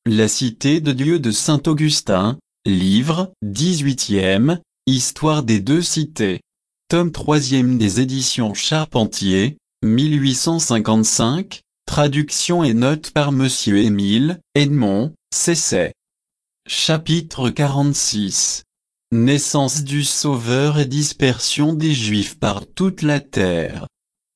La cité de Dieu de saint Augustin, livre 18e, Histoire des deux cités. Tome 3e des éditions Charpentier, 1855, traduction et notes par Monsieur Émile Edmond Cesset. Chapitre 46. Naissance du Sauveur et dispersion des Juifs par toute la terre.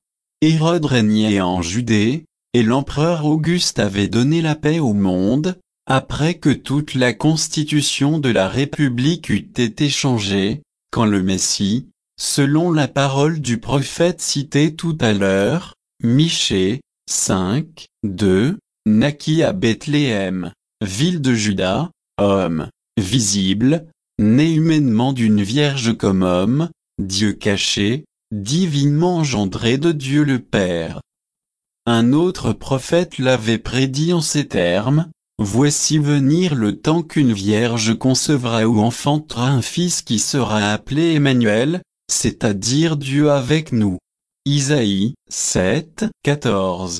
Hérode régnait en Judée, et l'empereur Auguste avait donné la paix au monde, après que toute la constitution de la République eut été changée, quand le Messie, selon la parole du prophète cité tout à l'heure, Michée 5, 2, naquit à Bethléem, ville de Juda, homme, visible, né humainement d'une vierge comme homme, Dieu caché, divinement engendré de Dieu le Père. Un autre prophète l'avait prédit en ces termes: voici venir le temps qu'une vierge concevra ou enfantera un fils qui sera appelé Emmanuel, c'est-à-dire Dieu avec nous. Isaïe 7, 14.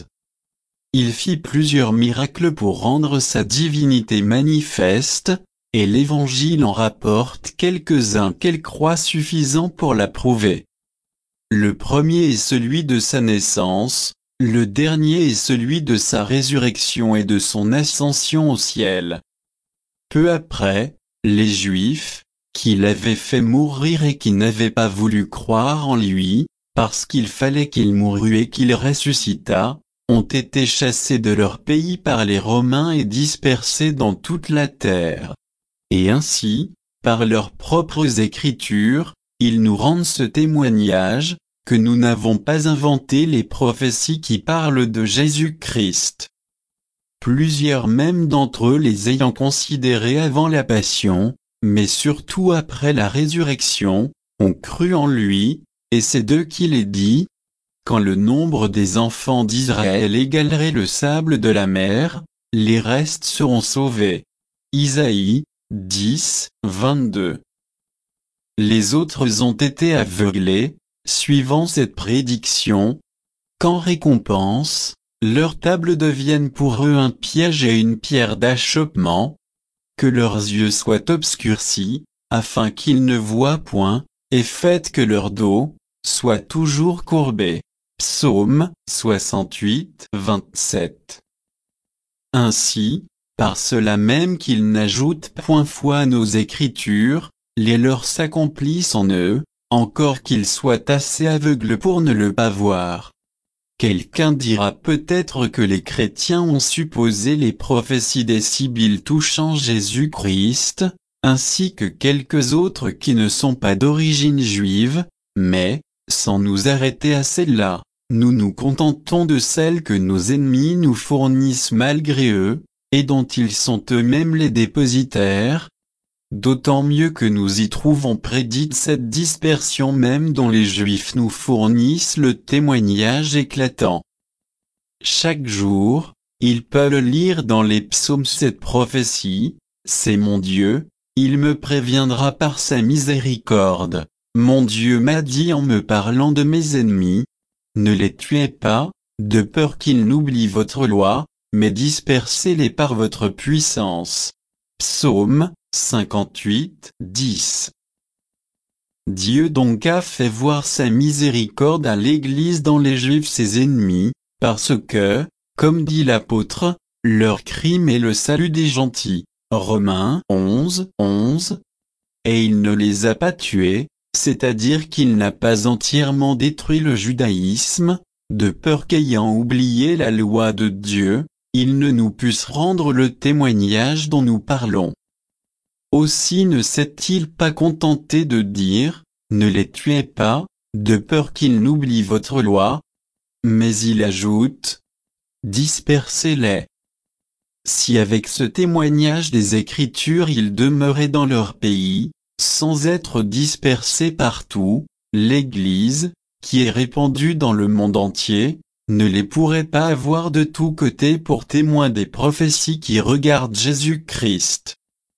Il fit plusieurs miracles pour rendre sa divinité manifeste, et l'Évangile en rapporte quelques-uns qu'elle croit suffisants pour la prouver. Le premier est celui de sa naissance, le dernier est celui de sa résurrection et de son ascension au ciel. Peu après, les Juifs, qui l'avaient fait mourir et qui n'avaient pas voulu croire en lui, parce qu'il fallait qu'il mourût et qu'il ressuscitât, ont été chassés de leur pays par les Romains et dispersés dans toute la terre. Et ainsi, par leurs propres écritures, ils nous rendent ce témoignage, que nous n'avons pas inventé les prophéties qui parlent de Jésus-Christ. Plusieurs même d'entre eux les ayant considérés avant la passion, mais surtout après la résurrection, ont cru en lui, et c'est d'eux qu'il est dit: quand le nombre des enfants d'Israël égalerait le sable de la mer, les restes seront sauvés. Isaïe 10, 22. Les autres ont été aveuglés, suivant cette prédiction, qu'en récompense, leurs tables deviennent pour eux un piège et une pierre d'achoppement, que leurs yeux soient obscurcis, afin qu'ils ne voient point, et faites que leur dos soit toujours courbé. Psaume 68, 27. Ainsi, par cela même qu'ils n'ajoutent point foi à nos écritures, les leurs s'accomplissent en eux, encore qu'ils soient assez aveugles pour ne le pas voir. Quelqu'un dira peut-être que les chrétiens ont supposé les prophéties des Sibylles touchant Jésus-Christ, ainsi que quelques autres qui ne sont pas d'origine juive, mais, sans nous arrêter à celles-là, nous nous contentons de celles que nos ennemis nous fournissent malgré eux, et dont ils sont eux-mêmes les dépositaires. D'autant mieux que nous y trouvons prédite cette dispersion même dont les Juifs nous fournissent le témoignage éclatant. Chaque jour, ils peuvent lire dans les psaumes cette prophétie: c'est mon Dieu, il me préviendra par sa miséricorde. Mon Dieu m'a dit en me parlant de mes ennemis: ne les tuez pas, de peur qu'ils n'oublient votre loi, mais dispersez-les par votre puissance. Psaume 58, 10. Dieu donc a fait voir sa miséricorde à l'Église dans les Juifs ses ennemis, parce que, comme dit l'apôtre, leur crime est le salut des gentils. Romains 11, 11. Et il ne les a pas tués, c'est-à-dire qu'il n'a pas entièrement détruit le judaïsme, de peur qu'ayant oublié la loi de Dieu, il ne nous puisse rendre le témoignage dont nous parlons. Aussi ne s'est-il pas contenté de dire: ne les tuez pas, de peur qu'ils n'oublient votre loi, mais il ajoute: dispersez-les. Si avec ce témoignage des Écritures ils demeuraient dans leur pays, sans être dispersés partout, l'Église, qui est répandue dans le monde entier, ne les pourrait pas avoir de tous côtés pour témoins des prophéties qui regardent Jésus-Christ.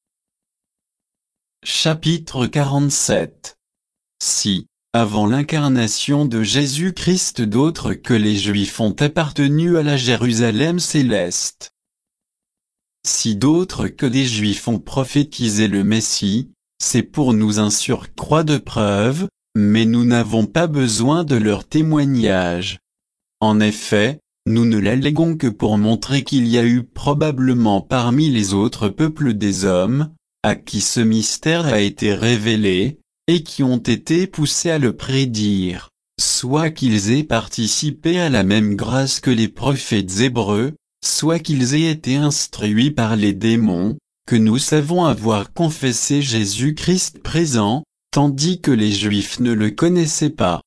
Chapitre 47. Si, avant l'incarnation de Jésus-Christ, d'autres que les Juifs ont appartenu à la Jérusalem céleste. Si d'autres que des Juifs ont prophétisé le Messie, c'est pour nous un surcroît de preuves, mais nous n'avons pas besoin de leur témoignage. En effet, nous ne l'alléguons que pour montrer qu'il y a eu probablement parmi les autres peuples des hommes, à qui ce mystère a été révélé, et qui ont été poussés à le prédire, soit qu'ils aient participé à la même grâce que les prophètes hébreux, soit qu'ils aient été instruits par les démons, que nous savons avoir confessé Jésus-Christ présent, tandis que les Juifs ne le connaissaient pas.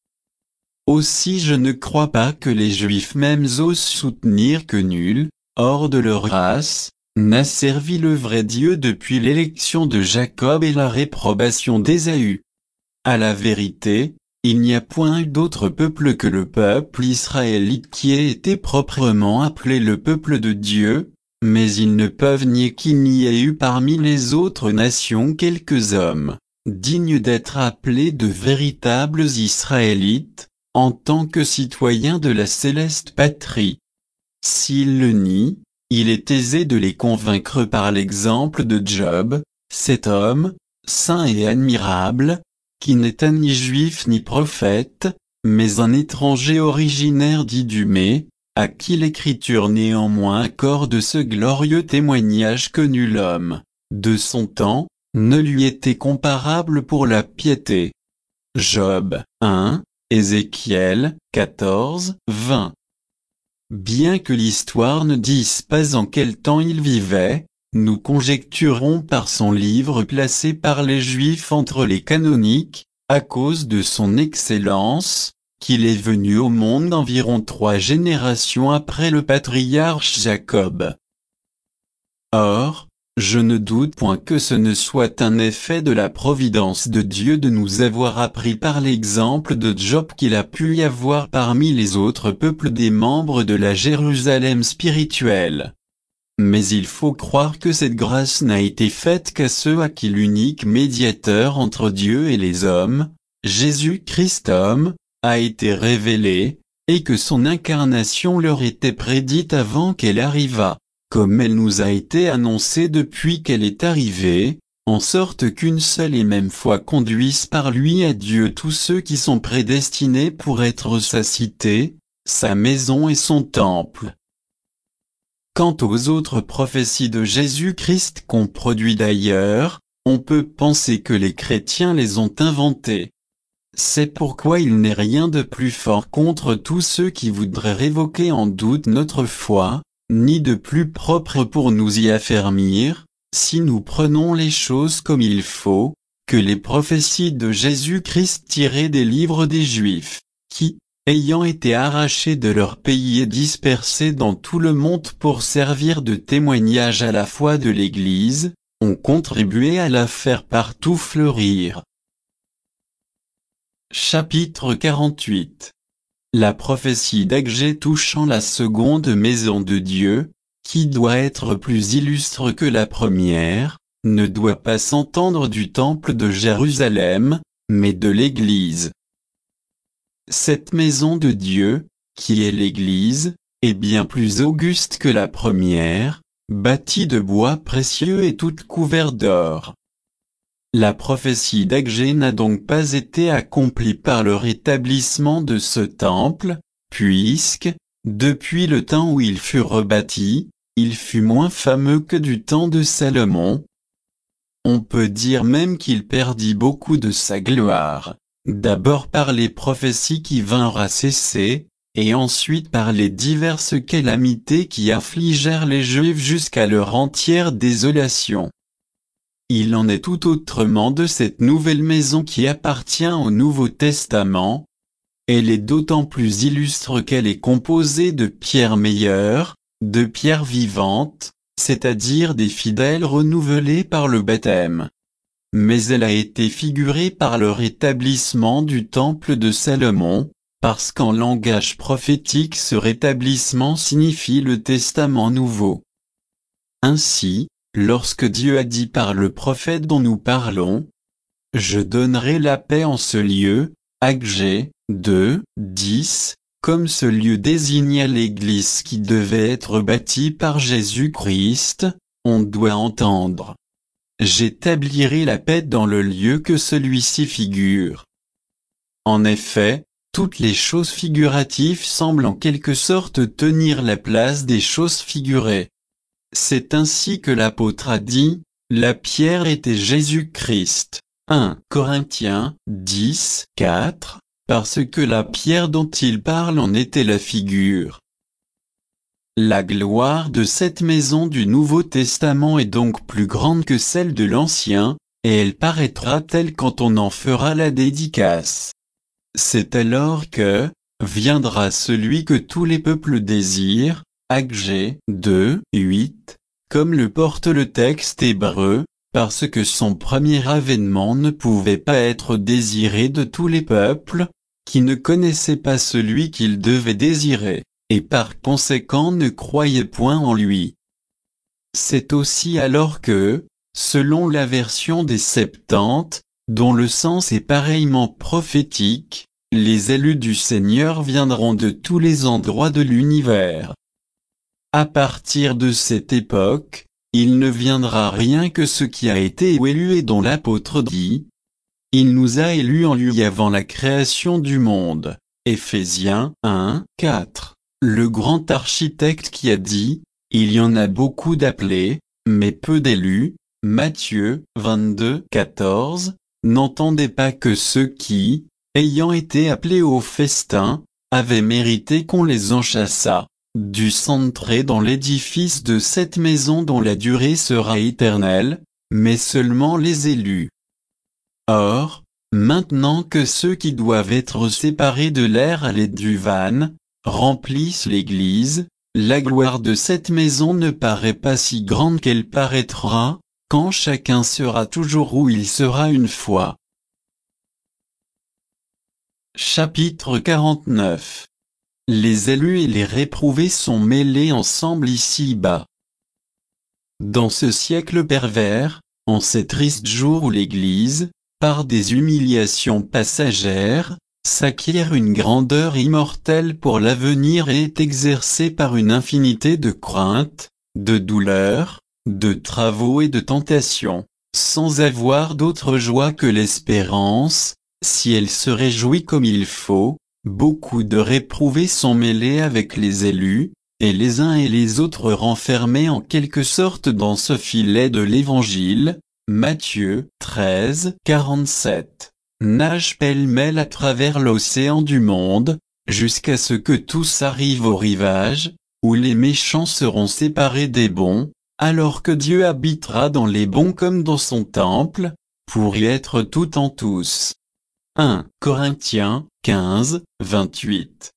Aussi je ne crois pas que les Juifs même osent soutenir que nul, hors de leur race, n'a servi le vrai Dieu depuis l'élection de Jacob et la réprobation d'Ésaü. À la vérité, il n'y a point eu d'autre peuple que le peuple israélite qui ait été proprement appelé le peuple de Dieu, mais ils ne peuvent nier qu'il n'y ait eu parmi les autres nations quelques hommes, dignes d'être appelés de véritables Israélites, en tant que citoyens de la céleste patrie. S'ils le nient, il est aisé de les convaincre par l'exemple de Job, cet homme, saint et admirable, qui n'était ni juif ni prophète, mais un étranger originaire d'Idumée, à qui l'Écriture néanmoins accorde ce glorieux témoignage que nul homme, de son temps, ne lui était comparable pour la piété. Job 1, Ézéchiel 14, 20. Bien que l'histoire ne dise pas en quel temps il vivait, nous conjecturons par son livre placé par les Juifs entre les canoniques, à cause de son excellence, qu'il est venu au monde environ 3 générations après le patriarche Jacob. Or, je ne doute point que ce ne soit un effet de la providence de Dieu de nous avoir appris par l'exemple de Job qu'il a pu y avoir parmi les autres peuples des membres de la Jérusalem spirituelle. Mais il faut croire que cette grâce n'a été faite qu'à ceux à qui l'unique médiateur entre Dieu et les hommes, Jésus-Christ homme, a été révélé, et que son incarnation leur était prédite avant qu'elle arrivât, comme elle nous a été annoncée depuis qu'elle est arrivée, en sorte qu'une seule et même fois conduise par lui à Dieu tous ceux qui sont prédestinés pour être sa cité, sa maison et son temple. Quant aux autres prophéties de Jésus-Christ qu'on produit d'ailleurs, on peut penser que les chrétiens les ont inventées. C'est pourquoi il n'est rien de plus fort contre tous ceux qui voudraient révoquer en doute notre foi, ni de plus propre pour nous y affermir, si nous prenons les choses comme il faut, que les prophéties de Jésus-Christ tirées des livres des Juifs, qui, ayant été arrachés de leur pays et dispersés dans tout le monde pour servir de témoignage à la foi de l'Église, ont contribué à la faire partout fleurir. Chapitre 48. La prophétie d'Agé touchant la seconde maison de Dieu, qui doit être plus illustre que la première, ne doit pas s'entendre du temple de Jérusalem, mais de l'Église. Cette maison de Dieu, qui est l'Église, est bien plus auguste que la première, bâtie de bois précieux et toute couverte d'or. La prophétie d'Agé n'a donc pas été accomplie par le rétablissement de ce temple, puisque, depuis le temps où il fut rebâti, il fut moins fameux que du temps de Salomon. On peut dire même qu'il perdit beaucoup de sa gloire, d'abord par les prophéties qui vinrent à cesser, et ensuite par les diverses calamités qui affligèrent les Juifs jusqu'à leur entière désolation. Il en est tout autrement de cette nouvelle maison qui appartient au Nouveau Testament. Elle est d'autant plus illustre qu'elle est composée de pierres meilleures, de pierres vivantes, c'est-à-dire des fidèles renouvelés par le baptême. Mais elle a été figurée par le rétablissement du temple de Salomon, parce qu'en langage prophétique ce rétablissement signifie le Testament nouveau. Ainsi, lorsque Dieu a dit par le prophète dont nous parlons, « Je donnerai la paix en ce lieu », Agé 2, 10, comme ce lieu désignait l'Église qui devait être bâtie par Jésus-Christ, on doit entendre: j'établirai la paix dans le lieu que celui-ci figure. En effet, toutes les choses figuratives semblent en quelque sorte tenir la place des choses figurées. C'est ainsi que l'apôtre a dit: la pierre était Jésus-Christ. 1 Corinthiens 10, 4, parce que la pierre dont il parle en était la figure. La gloire de cette maison du Nouveau Testament est donc plus grande que celle de l'Ancien, et elle paraîtra telle quand on en fera la dédicace. C'est alors que viendra celui que tous les peuples désirent, Agé 2, 8, comme le porte le texte hébreu, parce que son premier avènement ne pouvait pas être désiré de tous les peuples, qui ne connaissaient pas celui qu'ils devaient désirer, et par conséquent ne croyaient point en lui. C'est aussi alors que, selon la version des Septante, dont le sens est pareillement prophétique, les élus du Seigneur viendront de tous les endroits de l'univers. À partir de cette époque, il ne viendra rien que ce qui a été élu et dont l'apôtre dit: il nous a élus en lui avant la création du monde. Éphésiens 1, 4. Le grand architecte qui a dit: il y en a beaucoup d'appelés, mais peu d'élus. Matthieu 22, 14. N'entendez pas que ceux qui, ayant été appelés au festin, avaient mérité qu'on les en chassât, dû s'entrer dans l'édifice de cette maison dont la durée sera éternelle, mais seulement les élus. Or, maintenant que ceux qui doivent être séparés de l'air à l'aide du van, remplissent l'Église, la gloire de cette maison ne paraît pas si grande qu'elle paraîtra, quand chacun sera toujours où il sera une fois. Chapitre 49. Les élus et les réprouvés sont mêlés ensemble ici-bas. Dans ce siècle pervers, en ces tristes jours où l'Église, par des humiliations passagères, s'acquiert une grandeur immortelle pour l'avenir et est exercée par une infinité de craintes, de douleurs, de travaux et de tentations, sans avoir d'autre joie que l'espérance, si elle se réjouit comme il faut, beaucoup de réprouvés sont mêlés avec les élus, et les uns et les autres renfermés en quelque sorte dans ce filet de l'Évangile. Matthieu 13, 47. Nagent pêle-mêle à travers l'océan du monde, jusqu'à ce que tous arrivent au rivage, où les méchants seront séparés des bons, alors que Dieu habitera dans les bons comme dans son temple, pour y être tout en tous. 1 Corinthiens 15, 28.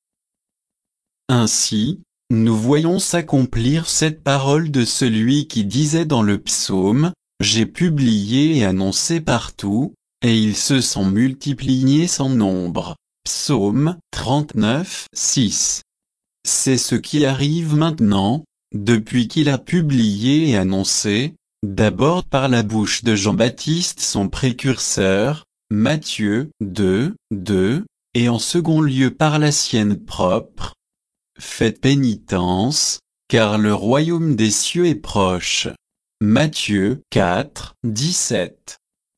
Ainsi, nous voyons s'accomplir cette parole de celui qui disait dans le psaume: j'ai publié et annoncé partout, et ils se sont multipliés sans nombre. Psaume 39, 6. C'est ce qui arrive maintenant, depuis qu'il a publié et annoncé, d'abord par la bouche de Jean-Baptiste son précurseur, Matthieu 2, 2, et en second lieu par la sienne propre. Faites pénitence, car le royaume des cieux est proche. Matthieu 4, 17.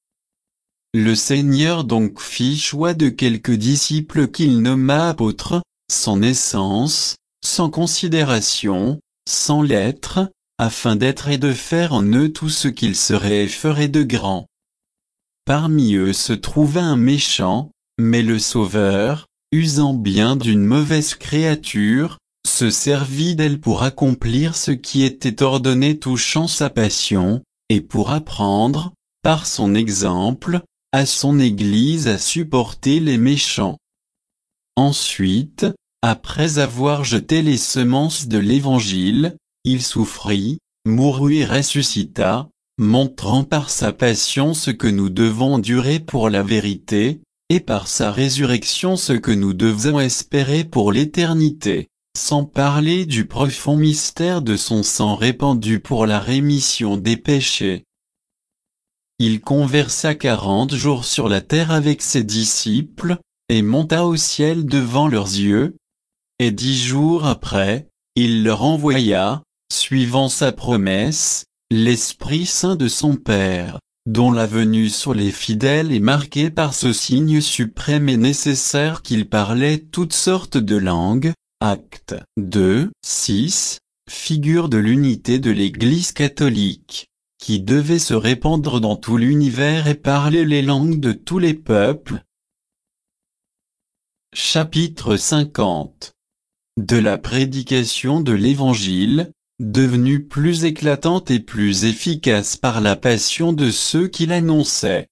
Le Seigneur donc fit choix de quelques disciples qu'il nomma apôtres, sans naissance, sans considération, sans lettre, afin d'être et de faire en eux tout ce qu'il serait et ferait de grand. Parmi eux se trouva un méchant, mais le Sauveur, usant bien d'une mauvaise créature, se servit d'elle pour accomplir ce qui était ordonné touchant sa passion, et pour apprendre, par son exemple, à son Église à supporter les méchants. Ensuite, après avoir jeté les semences de l'Évangile, il souffrit, mourut et ressuscita, montrant par sa passion ce que nous devons endurer pour la vérité, et par sa résurrection ce que nous devons espérer pour l'éternité, sans parler du profond mystère de son sang répandu pour la rémission des péchés. Il conversa 40 jours sur la terre avec ses disciples, et monta au ciel devant leurs yeux. Et 10 jours après, il leur envoya, suivant sa promesse, l'Esprit Saint de son Père, dont la venue sur les fidèles est marquée par ce signe suprême et nécessaire qu'ils parlaient toutes sortes de langues. Actes 2, 6, figure de l'unité de l'Église catholique, qui devait se répandre dans tout l'univers et parler les langues de tous les peuples. Chapitre 50. De la prédication de l'Évangile, devenue plus éclatante et plus efficace par la passion de ceux qui l'annonçaient.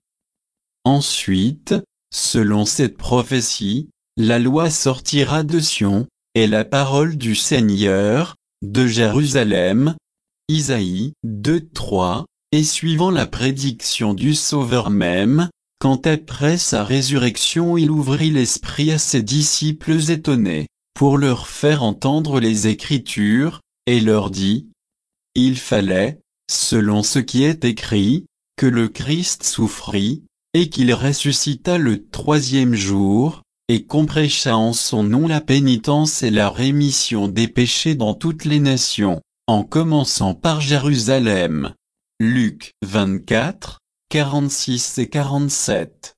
Ensuite, selon cette prophétie, la loi sortira de Sion, et la parole du Seigneur, de Jérusalem. Isaïe 2:3, et suivant la prédiction du Sauveur même, quand après sa résurrection il ouvrit l'esprit à ses disciples étonnés, pour leur faire entendre les Écritures, et leur dit: il fallait, selon ce qui est écrit, que le Christ souffrit, et qu'il ressuscita le troisième jour, et qu'on prêcha en son nom la pénitence et la rémission des péchés dans toutes les nations, en commençant par Jérusalem. Luc 24, 46 et 47.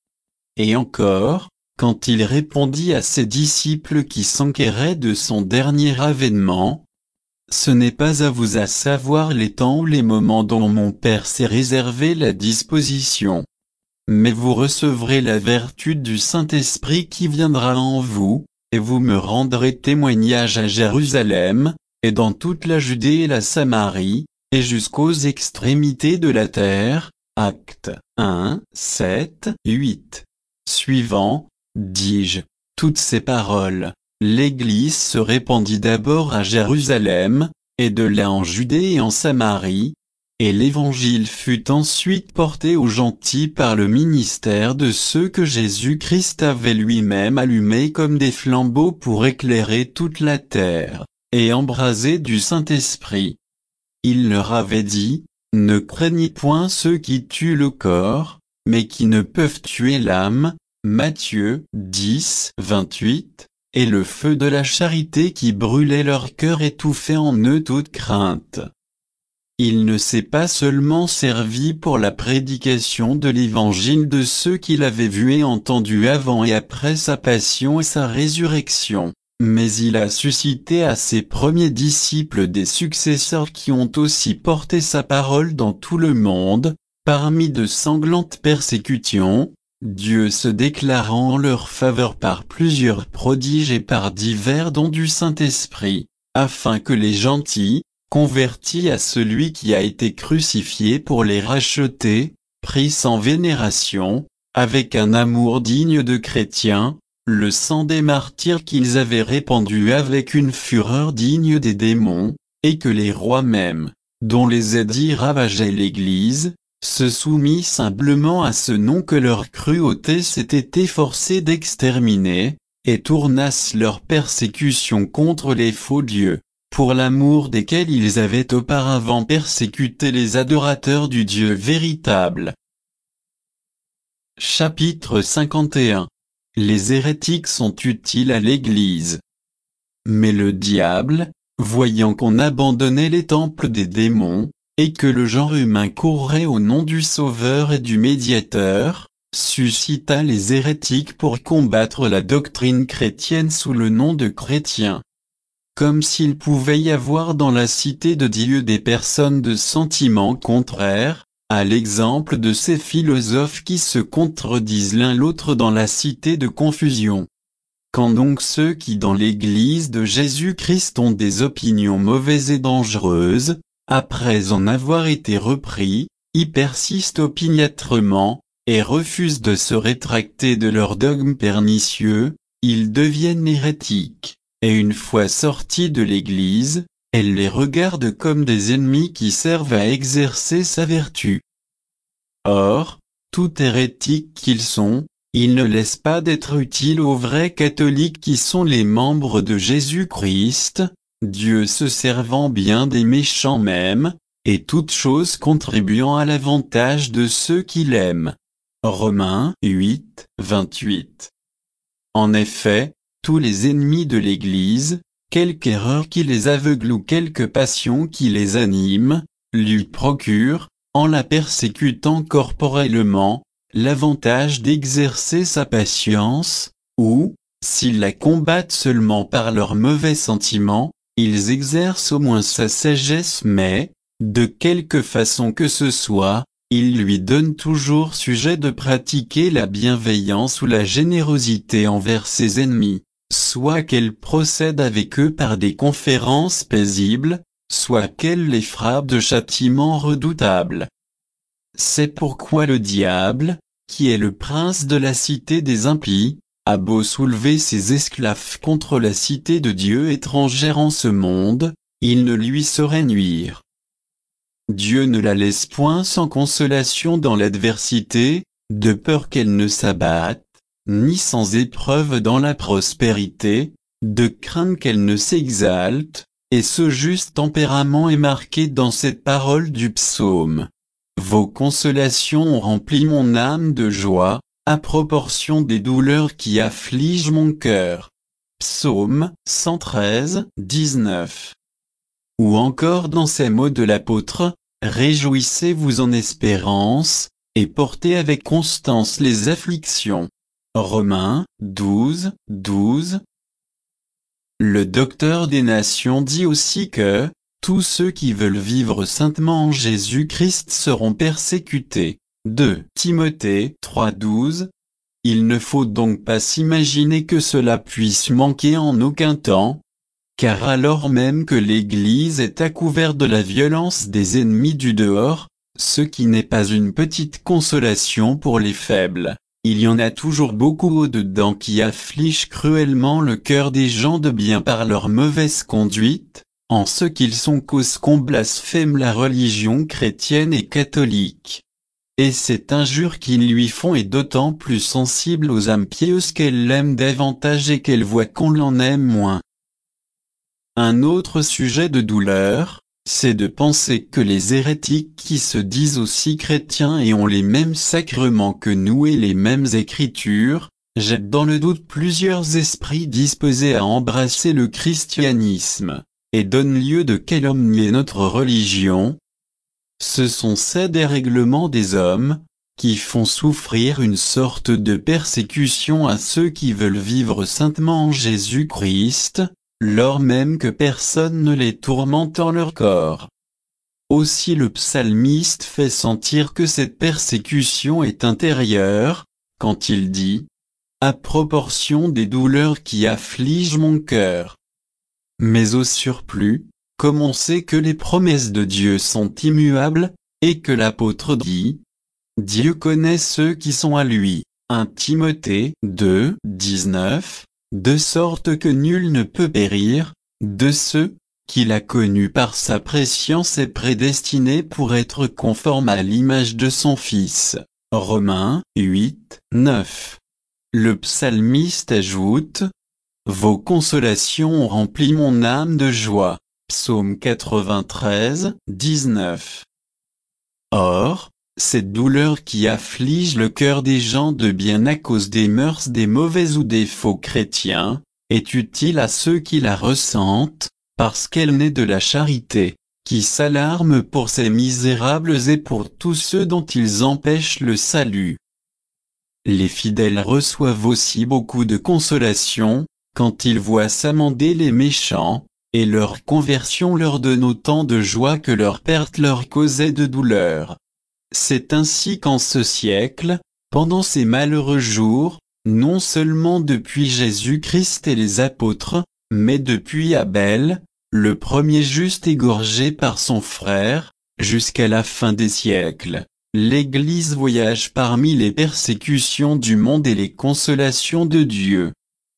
Et encore, quand il répondit à ses disciples qui s'enquéraient de son dernier avènement: ce n'est pas à vous à savoir les temps ou les moments dont mon Père s'est réservé la disposition. Mais vous recevrez la vertu du Saint-Esprit qui viendra en vous, et vous me rendrez témoignage à Jérusalem, et dans toute la Judée et la Samarie, et jusqu'aux extrémités de la terre. Actes 1, 7, 8. Suivant, dis-je, toutes ces paroles, l'Église se répandit d'abord à Jérusalem, et de là en Judée et en Samarie, et l'Évangile fut ensuite porté aux gentils par le ministère de ceux que Jésus-Christ avait lui-même allumés comme des flambeaux pour éclairer toute la terre, et embrasés du Saint-Esprit. Il leur avait dit: ne craignez point ceux qui tuent le corps, mais qui ne peuvent tuer l'âme. Matthieu 10, 28, et le feu de la charité qui brûlait leur cœur étouffait en eux toute crainte. Il ne s'est pas seulement servi pour la prédication de l'Évangile de ceux qu'il avait vus et entendus avant et après sa passion et sa résurrection, mais il a suscité à ses premiers disciples des successeurs qui ont aussi porté sa parole dans tout le monde, parmi de sanglantes persécutions, Dieu se déclarant en leur faveur par plusieurs prodiges et par divers dons du Saint-Esprit, afin que les gentils, convertis à celui qui a été crucifié pour les racheter, prissent en vénération, avec un amour digne de chrétiens, le sang des martyrs qu'ils avaient répandu avec une fureur digne des démons, et que les rois même, dont les édits ravageaient l'Église, se soumissent humblement à ce nom que leur cruauté s'était efforcée d'exterminer, et tournassent leur persécution contre les faux dieux, pour l'amour desquels ils avaient auparavant persécuté les adorateurs du Dieu véritable. Chapitre 51. Les hérétiques sont utiles à l'Église. Mais le diable, voyant qu'on abandonnait les temples des démons, et que le genre humain courait au nom du Sauveur et du Médiateur, suscita les hérétiques pour combattre la doctrine chrétienne sous le nom de chrétiens. Comme s'il pouvait y avoir dans la cité de Dieu des personnes de sentiments contraires, à l'exemple de ces philosophes qui se contredisent l'un l'autre dans la cité de confusion. Quand donc ceux qui dans l'Église de Jésus-Christ ont des opinions mauvaises et dangereuses, après en avoir été repris, y persistent opiniâtrement, et refusent de se rétracter de leurs dogmes pernicieux, ils deviennent hérétiques, et une fois sortis de l'Église, elle les regarde comme des ennemis qui servent à exercer sa vertu. Or, tout hérétiques qu'ils sont, ils ne laissent pas d'être utiles aux vrais catholiques qui sont les membres de Jésus-Christ, Dieu se servant bien des méchants même, et toutes choses contribuant à l'avantage de ceux qui l'aiment. Romains 8, 28. En effet, tous les ennemis de l'Église, quelque erreur qui les aveugle ou quelque passion qui les anime, lui procure, en la persécutant corporellement, l'avantage d'exercer sa patience, ou, s'ils la combattent seulement par leurs mauvais sentiments, ils exercent au moins sa sagesse mais, de quelque façon que ce soit, ils lui donnent toujours sujet de pratiquer la bienveillance ou la générosité envers ses ennemis, soit qu'elle procède avec eux par des conférences paisibles, soit qu'elle les frappe de châtiments redoutables. C'est pourquoi le diable, qui est le prince de la cité des impies, a beau soulever ses esclaves contre la cité de Dieu étrangère en ce monde, il ne lui saurait nuire. Dieu ne la laisse point sans consolation dans l'adversité, de peur qu'elle ne s'abatte, ni sans épreuve dans la prospérité, de crainte qu'elle ne s'exalte, et ce juste tempérament est marqué dans cette parole du psaume. Vos consolations ont rempli mon âme de joie, à proportion des douleurs qui affligent mon cœur. Psaume 113, 19. Ou encore dans ces mots de l'apôtre, réjouissez-vous en espérance, et portez avec constance les afflictions. Romains 12, 12. Le Docteur des Nations dit aussi que, tous ceux qui veulent vivre saintement en Jésus-Christ seront persécutés. 2 Timothée 3, 12. Il ne faut donc pas s'imaginer que cela puisse manquer en aucun temps, car alors même que l'Église est à couvert de la violence des ennemis du dehors, ce qui n'est pas une petite consolation pour les faibles, il y en a toujours beaucoup au-dedans qui affligent cruellement le cœur des gens de bien par leur mauvaise conduite, en ce qu'ils sont cause qu'on blasphème la religion chrétienne et catholique. Et cette injure qu'ils lui font est d'autant plus sensible aux âmes pieuses qu'elles l'aiment davantage et qu'elles voient qu'on l'en aime moins. Un autre sujet de douleur, c'est de penser que les hérétiques qui se disent aussi chrétiens et ont les mêmes sacrements que nous et les mêmes écritures, jettent dans le doute plusieurs esprits disposés à embrasser le christianisme, et donnent lieu de calomnier notre religion. Ce sont ces dérèglements des hommes, qui font souffrir une sorte de persécution à ceux qui veulent vivre saintement en Jésus-Christ, lors même que personne ne les tourmente en leur corps. Aussi le psalmiste fait sentir que cette persécution est intérieure, quand il dit « à proportion des douleurs qui affligent mon cœur ». Mais au surplus, comme on sait que les promesses de Dieu sont immuables, et que l'apôtre dit « Dieu connaît ceux qui sont à lui ». 1 Timothée 2, 19, de sorte que nul ne peut périr, de ceux qu'il a connus par sa prescience et prédestinés pour être conforme à l'image de son Fils. Romains 8, 9. Le psalmiste ajoute « Vos consolations ont rempli mon âme de joie ». Psaume 93, 19. Or, cette douleur qui afflige le cœur des gens de bien à cause des mœurs des mauvais ou des faux chrétiens, est utile à ceux qui la ressentent, parce qu'elle naît de la charité, qui s'alarme pour ces misérables et pour tous ceux dont ils empêchent le salut. Les fidèles reçoivent aussi beaucoup de consolation, quand ils voient s'amender les méchants, et leur conversion leur donne autant de joie que leur perte leur causait de douleur. C'est ainsi qu'en ce siècle, pendant ces malheureux jours, non seulement depuis Jésus-Christ et les apôtres, mais depuis Abel, le premier juste égorgé par son frère, jusqu'à la fin des siècles, l'Église voyage parmi les persécutions du monde et les consolations de Dieu.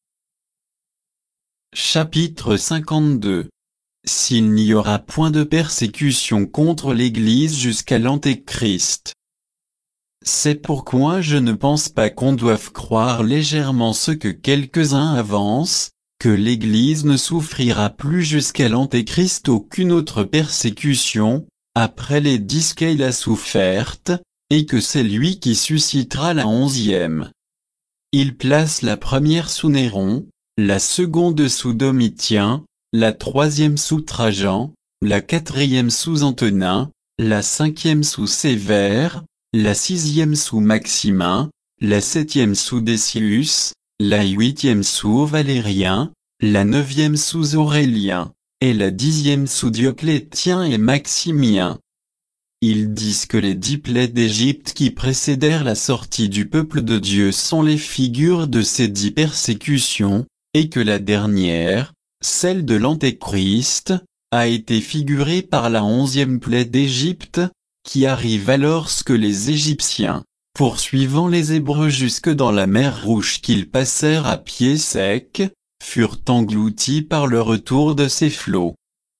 Chapitre 52. S'il n'y aura point de persécution contre l'Église jusqu'à l'Antéchrist. C'est pourquoi je ne pense pas qu'on doive croire légèrement ce que quelques-uns avancent, que l'Église ne souffrira plus jusqu'à l'Antéchrist aucune autre persécution, après les 10 qu'elle a souffertes, et que c'est lui qui suscitera la 11e. Il place la première sous Néron, la seconde sous Domitien, la troisième sous Trajan, la quatrième sous Antonin, la cinquième sous Sévère, la sixième sous Maximin, la septième sous Décius, la huitième sous Valérien, la neuvième sous Aurélien, et la dixième sous Dioclétien et Maximien. Ils disent que les 10 plaies d'Égypte qui précédèrent la sortie du peuple de Dieu sont les figures de ces 10 persécutions, et que la dernière, celle de l'Antéchrist, a été figurée par la 11e plaie d'Égypte, qui arriva lorsque les Égyptiens, poursuivant les Hébreux jusque dans la mer Rouge qu'ils passèrent à pied sec, furent engloutis par le retour de ces flots.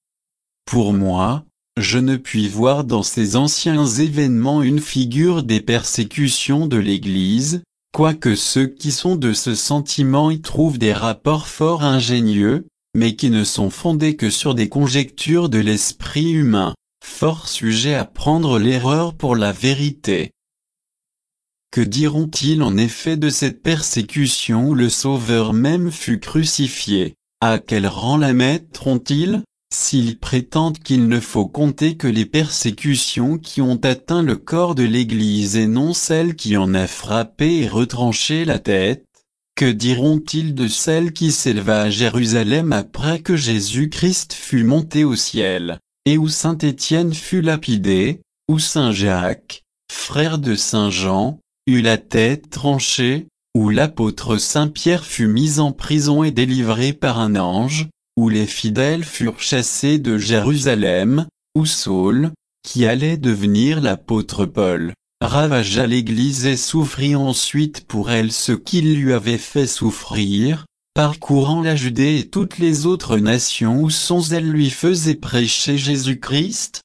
Pour moi, je ne puis voir dans ces anciens événements une figure des persécutions de l'Église, quoique ceux qui sont de ce sentiment y trouvent des rapports fort ingénieux, mais qui ne sont fondés que sur des conjectures de l'esprit humain, fort sujets à prendre l'erreur pour la vérité. Que diront-ils en effet de cette persécution où le Sauveur même fut crucifié? À quel rang la mettront-ils, s'ils prétendent qu'il ne faut compter que les persécutions qui ont atteint le corps de l'Église et non celles qui en a frappé et retranché la tête? Que diront-ils de celle qui s'éleva à Jérusalem après que Jésus-Christ fut monté au ciel, et où saint Étienne fut lapidé, où saint Jacques, frère de saint Jean, eut la tête tranchée, où l'apôtre saint Pierre fut mis en prison et délivré par un ange, où les fidèles furent chassés de Jérusalem, où Saul, qui allait devenir l'apôtre Paul, ravagea l'Église et souffrit ensuite pour elle ce qu'il lui avait fait souffrir, parcourant la Judée et toutes les autres nations où son zèle lui faisait prêcher Jésus-Christ?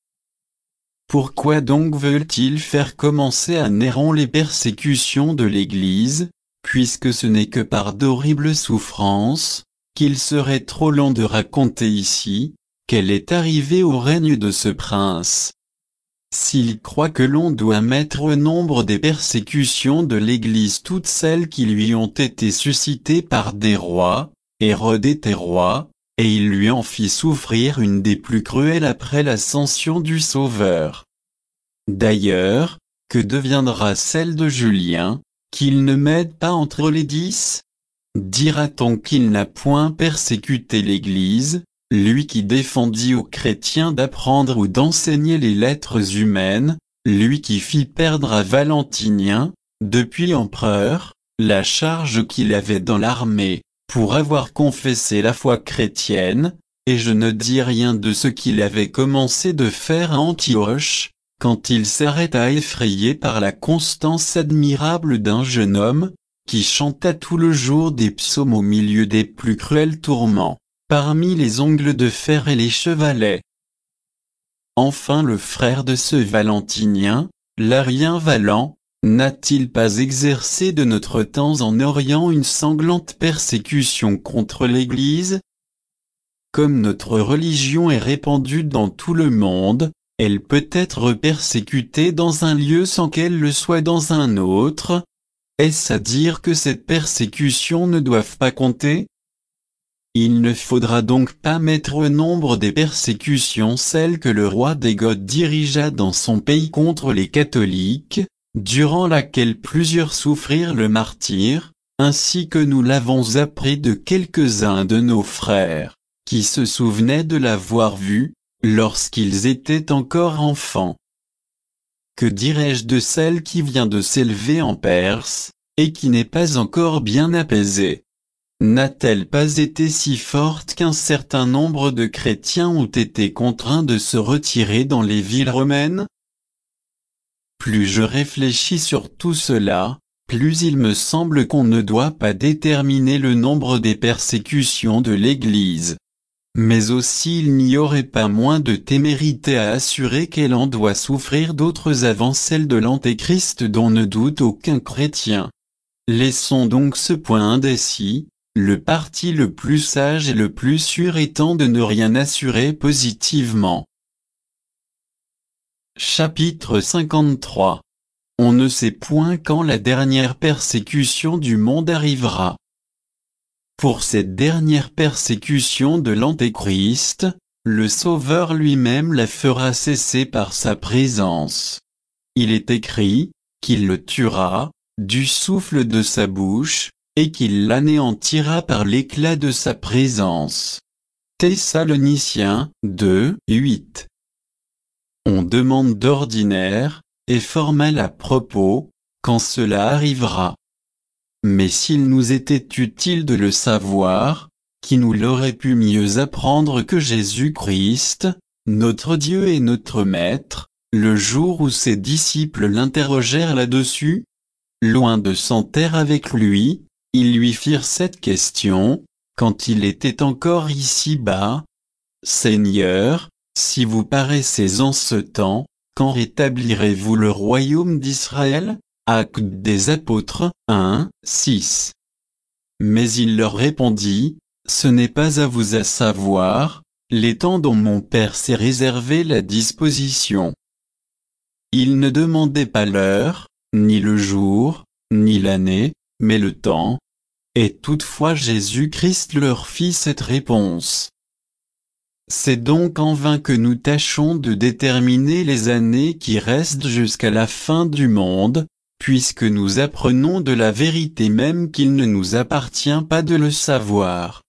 Pourquoi donc veulent-ils faire commencer à Néron les persécutions de l'Église, puisque ce n'est que par d'horribles souffrances, qu'il serait trop long de raconter ici, qu'elle est arrivée au règne de ce prince? S'ils croient que l'on doit mettre au nombre des persécutions de l'Église toutes celles qui lui ont été suscitées par des rois, Hérode était roi, et il lui en fit souffrir une des plus cruelles après l'ascension du Sauveur. D'ailleurs, que deviendra celle de Julien, qu'il ne m'aide pas entre les 10? Dira-t-on qu'il n'a point persécuté l'Église, lui qui défendit aux chrétiens d'apprendre ou d'enseigner les lettres humaines, lui qui fit perdre à Valentinien, depuis empereur, la charge qu'il avait dans l'armée, pour avoir confessé la foi chrétienne, et je ne dis rien de ce qu'il avait commencé de faire à Antioche, quand il s'arrêta effrayé par la constance admirable d'un jeune homme, qui chanta tout le jour des psaumes au milieu des plus cruels tourments, parmi les ongles de fer et les chevalets. Enfin le frère de ce Valentinien, l'Arien Valant, n'a-t-il pas exercé de notre temps en Orient une sanglante persécution contre l'Église? Comme notre religion est répandue dans tout le monde, elle peut être persécutée dans un lieu sans qu'elle le soit dans un autre. Est-ce à dire que cette persécution ne doive pas compter? Il ne faudra donc pas mettre au nombre des persécutions celles que le roi des Goths dirigea dans son pays contre les catholiques, durant laquelle plusieurs souffrirent le martyre, ainsi que nous l'avons appris de quelques-uns de nos frères, qui se souvenaient de l'avoir vu, lorsqu'ils étaient encore enfants. Que dirais-je de celle qui vient de s'élever en Perse, et qui n'est pas encore bien apaisée? N'a-t-elle pas été si forte qu'un certain nombre de chrétiens ont été contraints de se retirer dans les villes romaines? Plus je réfléchis sur tout cela, plus il me semble qu'on ne doit pas déterminer le nombre des persécutions de l'Église. Mais aussi il n'y aurait pas moins de témérité à assurer qu'elle en doit souffrir d'autres avant celle de l'Antéchrist dont ne doute aucun chrétien. Laissons donc ce point indécis, le parti le plus sage et le plus sûr étant de ne rien assurer positivement. Chapitre 53. On ne sait point quand la dernière persécution du monde arrivera. Pour cette dernière persécution de l'Antéchrist, le Sauveur lui-même la fera cesser par sa présence. Il est écrit, qu'il le tuera, du souffle de sa bouche, et qu'il l'anéantira par l'éclat de sa présence. Thessaloniciens 2, 8. On demande d'ordinaire, et formel à propos, quand cela arrivera. Mais s'il nous était utile de le savoir, qui nous l'aurait pu mieux apprendre que Jésus-Christ, notre Dieu et notre Maître, le jour où ses disciples l'interrogèrent là-dessus? Loin de s'en taire avec lui, ils lui firent cette question, quand il était encore ici-bas. Seigneur, si vous paraissez en ce temps, quand rétablirez-vous le royaume d'Israël? Actes des Apôtres 1, 6. Mais il leur répondit, ce n'est pas à vous à savoir, les temps dont mon Père s'est réservé la disposition. Il ne demandait pas l'heure, ni le jour, ni l'année, mais le temps. Et toutefois Jésus-Christ leur fit cette réponse. C'est donc en vain que nous tâchons de déterminer les années qui restent jusqu'à la fin du monde, puisque nous apprenons de la vérité même qu'il ne nous appartient pas de le savoir.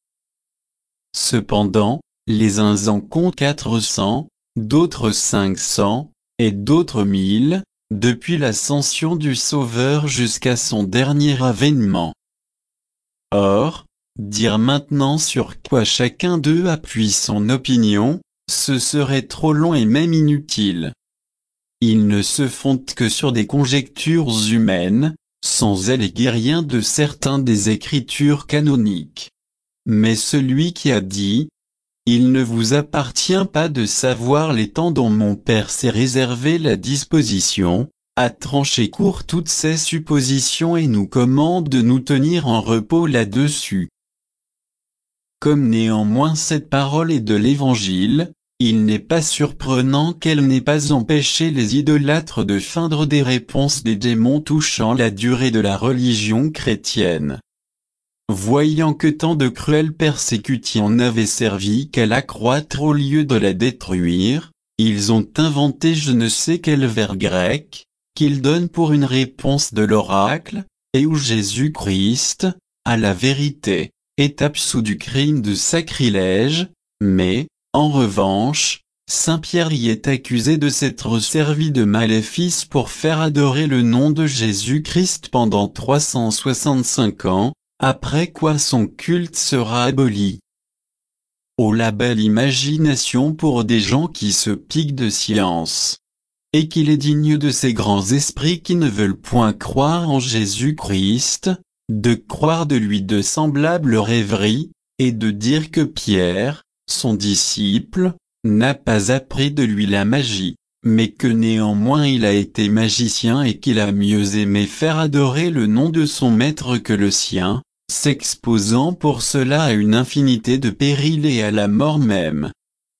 Cependant, les uns en comptent 400, d'autres 500, et d'autres 1000, depuis l'ascension du Sauveur jusqu'à son dernier avènement. Or, dire maintenant sur quoi chacun d'eux appuie son opinion, ce serait trop long et même inutile. Ils ne se fondent que sur des conjectures humaines, sans alléguer rien de certain des Écritures canoniques. Mais celui qui a dit, « Il ne vous appartient pas de savoir les temps dont mon Père s'est réservé la disposition », a tranché court toutes ces suppositions et nous commande de nous tenir en repos là-dessus. Comme néanmoins cette parole est de l'Évangile, il n'est pas surprenant qu'elle n'ait pas empêché les idolâtres de feindre des réponses des démons touchant la durée de la religion chrétienne. Voyant que tant de cruelles persécutions n'avaient servi qu'à l'accroître au lieu de la détruire, ils ont inventé je ne sais quel vers grec, qu'ils donnent pour une réponse de l'oracle, et où Jésus-Christ, à la vérité, est absous du crime de sacrilège, mais, en revanche, Saint Pierre y est accusé de s'être servi de maléfices pour faire adorer le nom de Jésus-Christ pendant 365 ans, après quoi son culte sera aboli. Oh la belle imagination pour des gens qui se piquent de science! Et qu'il est digne de ces grands esprits qui ne veulent point croire en Jésus-Christ, de croire de lui de semblables rêveries, et de dire que Pierre, son disciple, n'a pas appris de lui la magie, mais que néanmoins il a été magicien et qu'il a mieux aimé faire adorer le nom de son maître que le sien, s'exposant pour cela à une infinité de périls et à la mort même.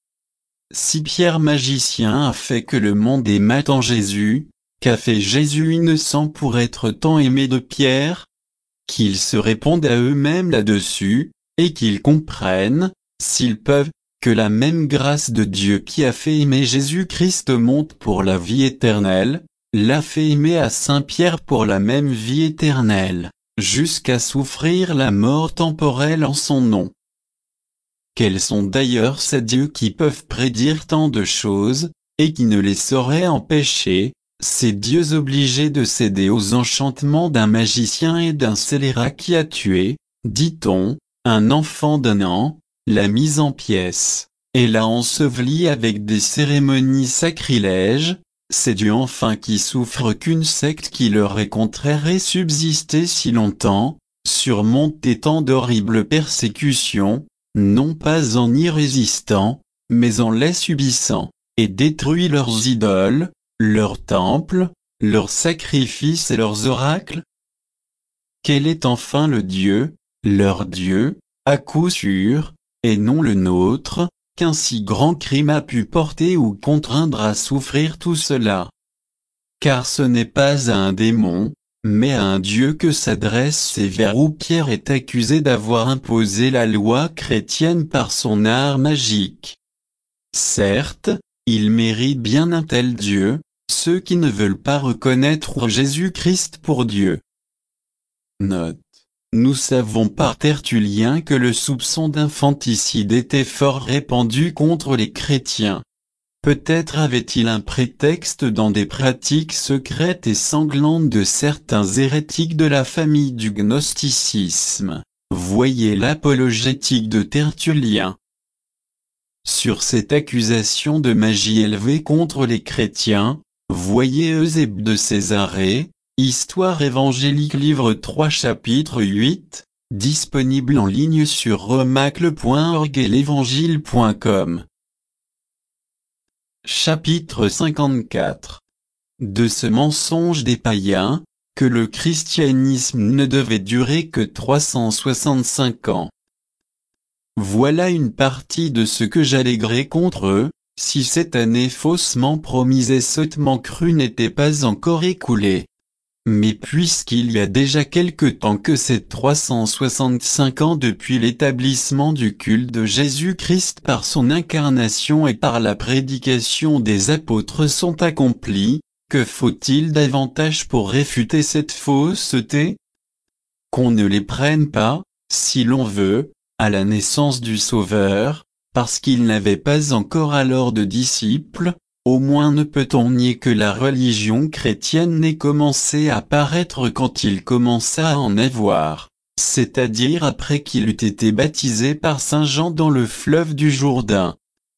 Si Pierre magicien a fait que le monde aima tant Jésus, qu'a fait Jésus innocent pour être tant aimé de Pierre? Qu'ils se répondent à eux-mêmes là-dessus, et qu'ils comprennent, s'ils peuvent, que la même grâce de Dieu qui a fait aimer Jésus-Christ monte pour la vie éternelle, l'a fait aimer à Saint Pierre pour la même vie éternelle, jusqu'à souffrir la mort temporelle en son nom. Quels sont d'ailleurs ces dieux qui peuvent prédire tant de choses, et qui ne les sauraient empêcher, ces dieux obligés de céder aux enchantements d'un magicien et d'un scélérat qui a tué, dit-on, un enfant d'1 an, l'a mis en pièces, et l'a enseveli avec des cérémonies sacrilèges, ces dieux enfin qui souffrent qu'une secte qui leur est contraire ait subsisté si longtemps, surmonté tant d'horribles persécutions, non pas en y résistant, mais en les subissant, et détruit leurs idoles, leurs temples, leurs sacrifices et leurs oracles? Quel est enfin le Dieu, leur Dieu, à coup sûr, et non le nôtre, qu'un si grand crime a pu porter ou contraindre à souffrir tout cela? Car ce n'est pas à un démon, mais à un Dieu que s'adressent ces vers où Pierre est accusé d'avoir imposé la loi chrétienne par son art magique. Certes, il mérite bien un tel Dieu, ceux qui ne veulent pas reconnaître Jésus-Christ pour Dieu. Note. Nous savons par Tertullien que le soupçon d'infanticide était fort répandu contre les chrétiens. Peut-être avait-il un prétexte dans des pratiques secrètes et sanglantes de certains hérétiques de la famille du gnosticisme. Voyez l'apologétique de Tertullien. Sur cette accusation de magie élevée contre les chrétiens, voyez Eusèbe de Césarée, Histoire évangélique livre 3 chapitre 8, disponible en ligne sur remacle.org et l'évangile.com. Chapitre 54. De ce mensonge des païens, que le christianisme ne devait durer que 365 ans. Voilà une partie de ce que j'alléguerai contre eux, si cette année faussement promise et sottement crue n'était pas encore écoulée. Mais puisqu'il y a déjà quelque temps que ces 365 ans depuis l'établissement du culte de Jésus-Christ par son incarnation et par la prédication des apôtres sont accomplis, que faut-il davantage pour réfuter cette fausseté? Qu'on ne les prenne pas, si l'on veut, à la naissance du Sauveur, parce qu'il n'avait pas encore alors de disciples. Au moins ne peut-on nier que la religion chrétienne n'ait commencé à paraître quand il commença à en avoir, c'est-à-dire après qu'il eut été baptisé par Saint Jean dans le fleuve du Jourdain.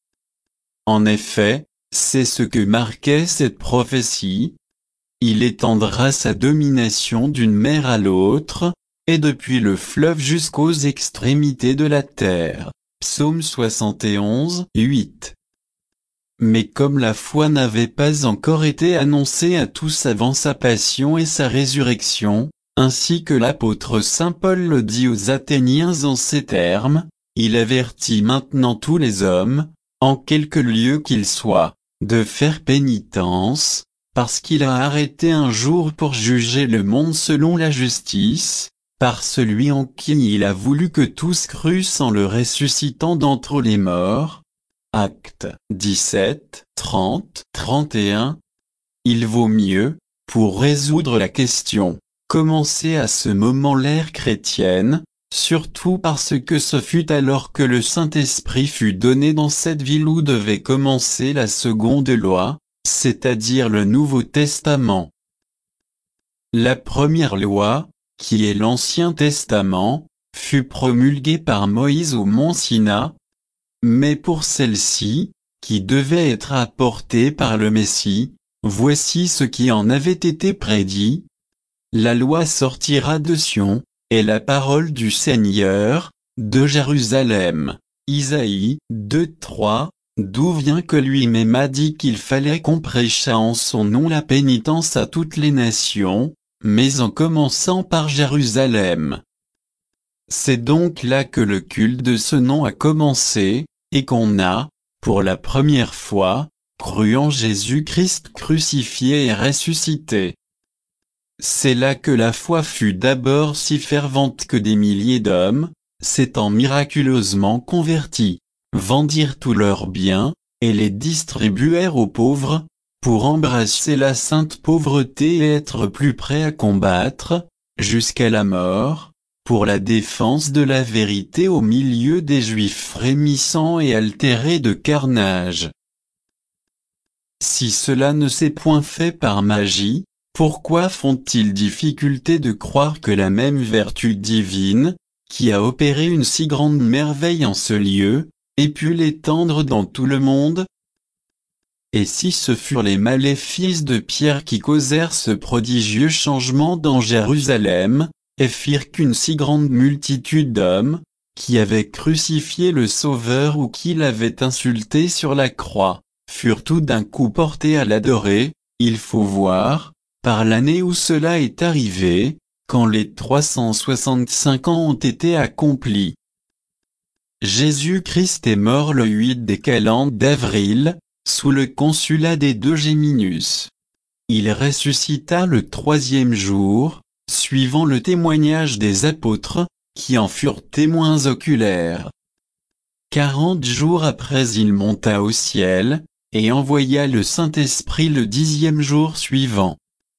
En effet, c'est ce que marquait cette prophétie. Il étendra sa domination d'une mer à l'autre, et depuis le fleuve jusqu'aux extrémités de la terre. Psaume 71, 8. Mais comme la foi n'avait pas encore été annoncée à tous avant sa passion et sa résurrection, ainsi que l'apôtre saint Paul le dit aux Athéniens en ces termes, il avertit maintenant tous les hommes, en quelque lieu qu'ils soient, de faire pénitence, parce qu'il a arrêté un jour pour juger le monde selon la justice, par celui en qui il a voulu que tous crussent en le ressuscitant d'entre les morts. Actes 17, 30, 31. Il vaut mieux, pour résoudre la question, commencer à ce moment l'ère chrétienne, surtout parce que ce fut alors que le Saint-Esprit fut donné dans cette ville où devait commencer la seconde loi, c'est-à-dire le Nouveau Testament. La première loi, qui est l'Ancien Testament, fut promulguée par Moïse au mont Sina. Mais pour celle-ci, qui devait être apportée par le Messie, voici ce qui en avait été prédit. La loi sortira de Sion, et la parole du Seigneur, de Jérusalem. Isaïe 2:3, d'où vient que lui-même a dit qu'il fallait qu'on prêchât en son nom la pénitence à toutes les nations, mais en commençant par Jérusalem. C'est donc là que le culte de ce nom a commencé, et qu'on a, pour la première fois, cru en Jésus-Christ crucifié et ressuscité. C'est là que la foi fut d'abord si fervente que des milliers d'hommes, s'étant miraculeusement convertis, vendirent tous leurs biens, et les distribuèrent aux pauvres, pour embrasser la sainte pauvreté et être plus prêts à combattre, jusqu'à la mort, pour la défense de la vérité au milieu des Juifs frémissants et altérés de carnage. Si cela ne s'est point fait par magie, pourquoi font-ils difficulté de croire que la même vertu divine, qui a opéré une si grande merveille en ce lieu, ait pu l'étendre dans tout le monde? Et si ce furent les maléfices de Pierre qui causèrent ce prodigieux changement dans Jérusalem, et firent qu'une si grande multitude d'hommes, qui avaient crucifié le Sauveur ou qui l'avaient insulté sur la croix, furent tout d'un coup portés à l'adorer, il faut voir, par l'année où cela est arrivé, quand les 365 ans ont été accomplis. Jésus-Christ est mort le 8 des calendes d'avril, sous le consulat des deux Géminus. Il ressuscita le troisième jour, suivant le témoignage des apôtres, qui en furent témoins oculaires. 40 jours après il monta au ciel, et envoya le Saint-Esprit le 10e jour suivant.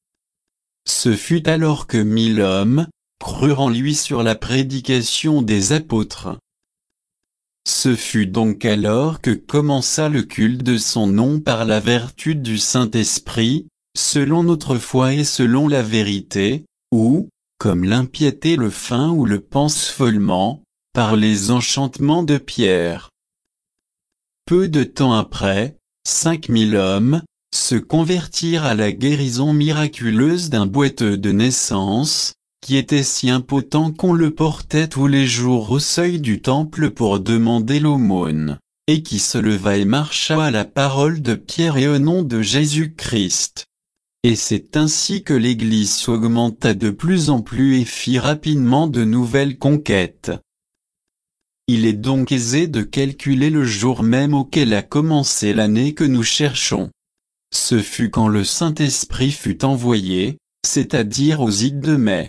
Ce fut alors que 1000 hommes crurent en lui sur la prédication des apôtres. Ce fut donc alors que commença le culte de son nom par la vertu du Saint-Esprit, selon notre foi et selon la vérité, ou, comme l'impiété le feint ou le pense follement, par les enchantements de Pierre. Peu de temps après, 5000 hommes se convertirent à la guérison miraculeuse d'un boiteux de naissance, qui était si impotent qu'on le portait tous les jours au seuil du temple pour demander l'aumône, et qui se leva et marcha à la parole de Pierre et au nom de Jésus-Christ. Et c'est ainsi que l'Église s'augmenta de plus en plus et fit rapidement de nouvelles conquêtes. Il est donc aisé de calculer le jour même auquel a commencé l'année que nous cherchons. Ce fut quand le Saint-Esprit fut envoyé, c'est-à-dire aux ides de mai.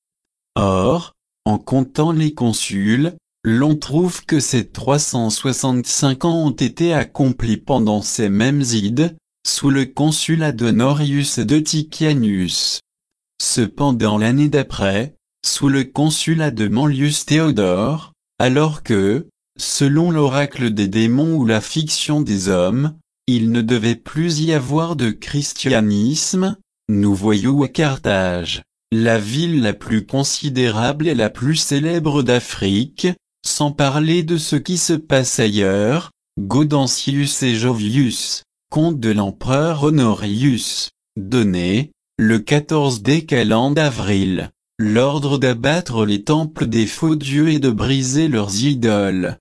Or, en comptant les consuls, l'on trouve que ces 365 ans ont été accomplis pendant ces mêmes ides, sous le consulat d'Honorius et de Ticianus. Cependant l'année d'après, sous le consulat de Manlius Théodore, alors que, selon l'oracle des démons ou la fiction des hommes, il ne devait plus y avoir de christianisme, nous voyons à Carthage, la ville la plus considérable et la plus célèbre d'Afrique, sans parler de ce qui se passe ailleurs, Gaudensius et Jovius, comte de l'empereur Honorius, donné, le 14 des calendes d'avril, l'ordre d'abattre les temples des faux dieux et de briser leurs idoles.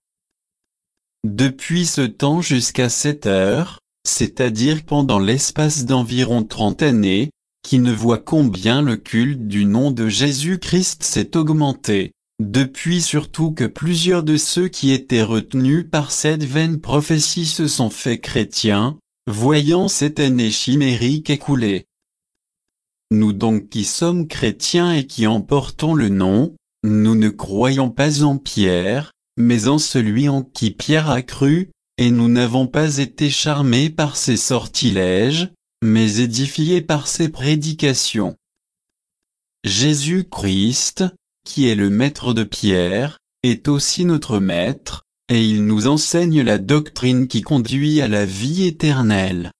Depuis ce temps jusqu'à cette heure, c'est-à-dire pendant l'espace d'environ 30 années, qui ne voit combien le culte du nom de Jésus-Christ s'est augmenté, depuis surtout que plusieurs de ceux qui étaient retenus par cette vaine prophétie se sont faits chrétiens, voyant cette année chimérique écoulée. Nous donc qui sommes chrétiens et qui en portons le nom, nous ne croyons pas en Pierre, mais en celui en qui Pierre a cru, et nous n'avons pas été charmés par ses sortilèges, mais édifiés par ses prédications. Jésus-Christ, qui est le maître de Pierre, est aussi notre maître, et il nous enseigne la doctrine qui conduit à la vie éternelle.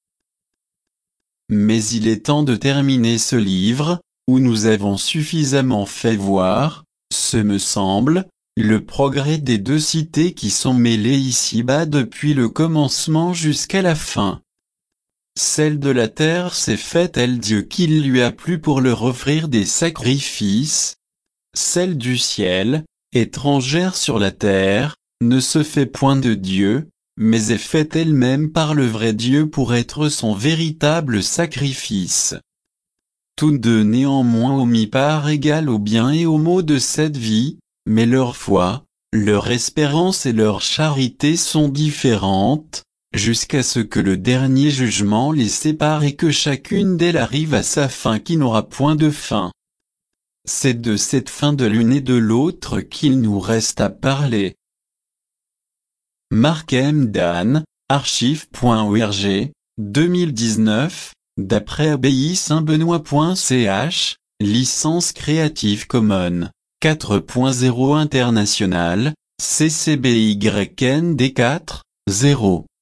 Mais il est temps de terminer ce livre, où nous avons suffisamment fait voir, ce me semble, le progrès des deux cités qui sont mêlées ici-bas depuis le commencement jusqu'à la fin. Celle de la terre s'est faite elle Dieu qu'il lui a plu pour leur offrir des sacrifices. Celle du ciel, étrangère sur la terre, ne se fait point de Dieu, mais est faite elle-même par le vrai Dieu pour être son véritable sacrifice. Tous deux néanmoins ont mis part égale au bien et au maux de cette vie, mais leur foi, leur espérance et leur charité sont différentes, jusqu'à ce que le dernier jugement les sépare et que chacune d'elles arrive à sa fin qui n'aura point de fin. C'est de cette fin de l'une et de l'autre qu'il nous reste à parler. Mark M. Dan, archive.org, 2019, d'après abbaye-saint-benoît.ch, licence Creative Commons, 4.0 international, CC BY ND 4, 0.